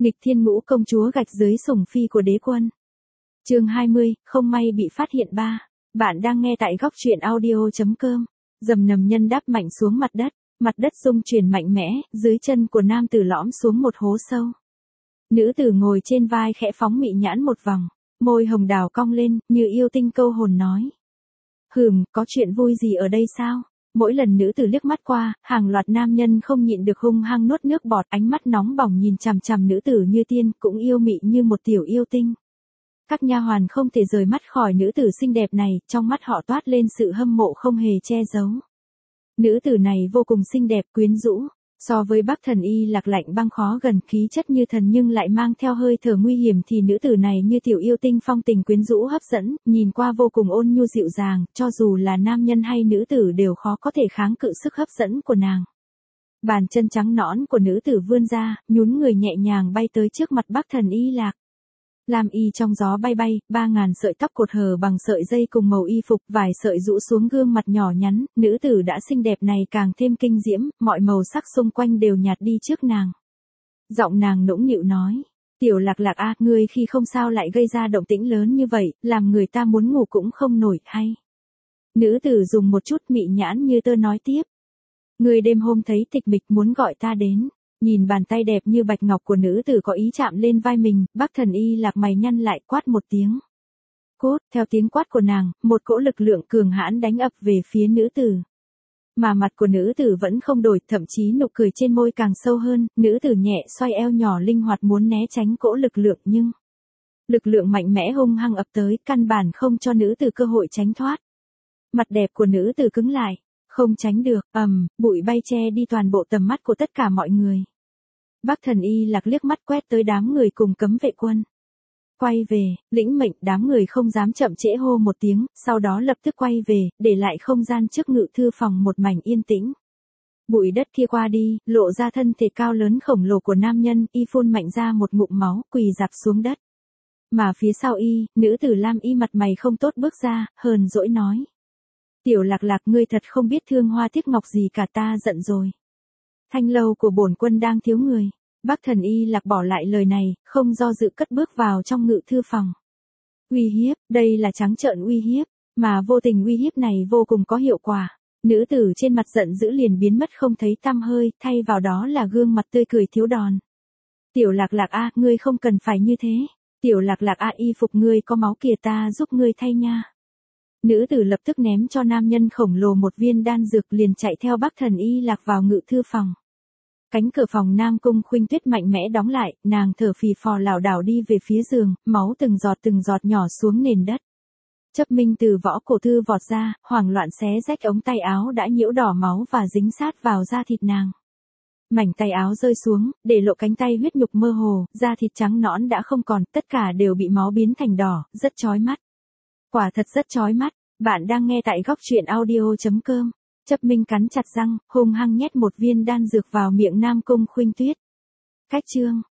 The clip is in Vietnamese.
Nghịch thiên ngũ công chúa gạch dưới sủng phi của đế quân. Chương 20, không may bị phát hiện 3. Bạn đang nghe tại góc truyện audio.com. Dầm nầm nhân đáp mạnh xuống mặt đất rung chuyển mạnh mẽ, dưới chân của nam tử lõm xuống một hố sâu. Nữ tử ngồi trên vai khẽ phóng mị nhãn một vòng, môi hồng đào cong lên, như yêu tinh câu hồn nói. Có chuyện vui gì ở đây sao? Mỗi lần nữ tử liếc mắt qua, hàng loạt nam nhân không nhịn được hung hăng nuốt nước bọt, ánh mắt nóng bỏng nhìn chằm chằm nữ tử như tiên, cũng yêu mị như một tiểu yêu tinh. Các nha hoàn không thể rời mắt khỏi nữ tử xinh đẹp này, trong mắt họ toát lên sự hâm mộ không hề che giấu. Nữ tử này vô cùng xinh đẹp quyến rũ, so với Bắc Thần Y Lạc lạnh băng khó gần, khí chất như thần nhưng lại mang theo hơi thở nguy hiểm, thì nữ tử này như tiểu yêu tinh phong tình quyến rũ hấp dẫn, nhìn qua vô cùng ôn nhu dịu dàng, cho dù là nam nhân hay nữ tử đều khó có thể kháng cự sức hấp dẫn của nàng. Bàn chân trắng nõn của nữ tử vươn ra, nhún người nhẹ nhàng bay tới trước mặt Bắc Thần Y Lạc. Lam y trong gió bay bay, 3.000 sợi tóc cột hờ bằng sợi dây cùng màu y phục, vài sợi rũ xuống gương mặt nhỏ nhắn, nữ tử đã xinh đẹp này càng thêm kinh diễm, mọi màu sắc xung quanh đều nhạt đi trước nàng. Giọng nàng nũng nịu nói, tiểu Lạc Lạc a, ngươi khi không sao lại gây ra động tĩnh lớn như vậy, làm người ta muốn ngủ cũng không nổi, hay. Nữ tử dùng một chút mị nhãn như tơ nói tiếp. Ngươi đêm hôm thấy tịch mịch muốn gọi ta đến. Nhìn bàn tay đẹp như bạch ngọc của nữ tử có ý chạm lên vai mình, Bắc Thần Y Lạc mày nhăn lại, quát một tiếng. Cốt, theo tiếng quát của nàng, một cỗ lực lượng cường hãn đánh ập về phía nữ tử. Mà mặt của nữ tử vẫn không đổi, thậm chí nụ cười trên môi càng sâu hơn, nữ tử nhẹ xoay eo nhỏ linh hoạt muốn né tránh cỗ lực lượng, nhưng lực lượng mạnh mẽ hung hăng ập tới, căn bản không cho nữ tử cơ hội tránh thoát. Mặt đẹp của nữ tử cứng lại, không tránh được, bụi bay che đi toàn bộ tầm mắt của tất cả mọi người. Bắc Thần Y Lạc liếc mắt quét tới đám người cùng cấm vệ quân. Quay về, lĩnh mệnh, đám người không dám chậm trễ hô một tiếng, sau đó lập tức quay về, để lại không gian trước ngự thư phòng một mảnh yên tĩnh. Bụi đất kia qua đi, lộ ra thân thể cao lớn khổng lồ của nam nhân, y phun mạnh ra một ngụm máu, quỳ rạp xuống đất. Mà phía sau y, nữ tử Lam y mặt mày không tốt bước ra, hờn dỗi nói. Tiểu Lạc Lạc, ngươi thật không biết thương hoa tiếc ngọc gì cả, ta giận rồi. Thanh lâu của bổn quân đang thiếu người. Bắc Thần Y Lạc bỏ lại lời này, không do dự cất bước vào trong ngự thư phòng. Uy hiếp, đây là trắng trợn uy hiếp, mà vô tình uy hiếp này vô cùng có hiệu quả. Nữ tử trên mặt giận dữ liền biến mất không thấy tăm hơi, thay vào đó là gương mặt tươi cười thiếu đòn. Tiểu Lạc Lạc a, ngươi không cần phải như thế. Tiểu Lạc Lạc a, y phục ngươi có máu kìa, ta giúp ngươi thay nha. Nữ tử lập tức ném cho nam nhân khổng lồ một viên đan dược, liền chạy theo Bắc Thần Y Lạc vào ngự thư phòng. Cánh cửa phòng Nam Cung Khuynh Tuyết mạnh mẽ đóng lại, nàng thở phì phò lảo đảo đi về phía giường, máu từng giọt nhỏ xuống nền đất. Chấp Minh từ võ cổ thư vọt ra, hoảng loạn xé rách ống tay áo đã nhiễu đỏ máu và dính sát vào da thịt nàng. Mảnh tay áo rơi xuống, để lộ cánh tay huyết nhục mơ hồ, da thịt trắng nõn đã không còn, tất cả đều bị máu biến thành đỏ, rất chói mắt. Quả thật rất chói mắt. Bạn đang nghe tại góc truyện audio.com. Chấp Minh cắn chặt răng, hung hăng nhét một viên đan dược vào miệng Nam Cung Khuynh Tuyết. Cách chương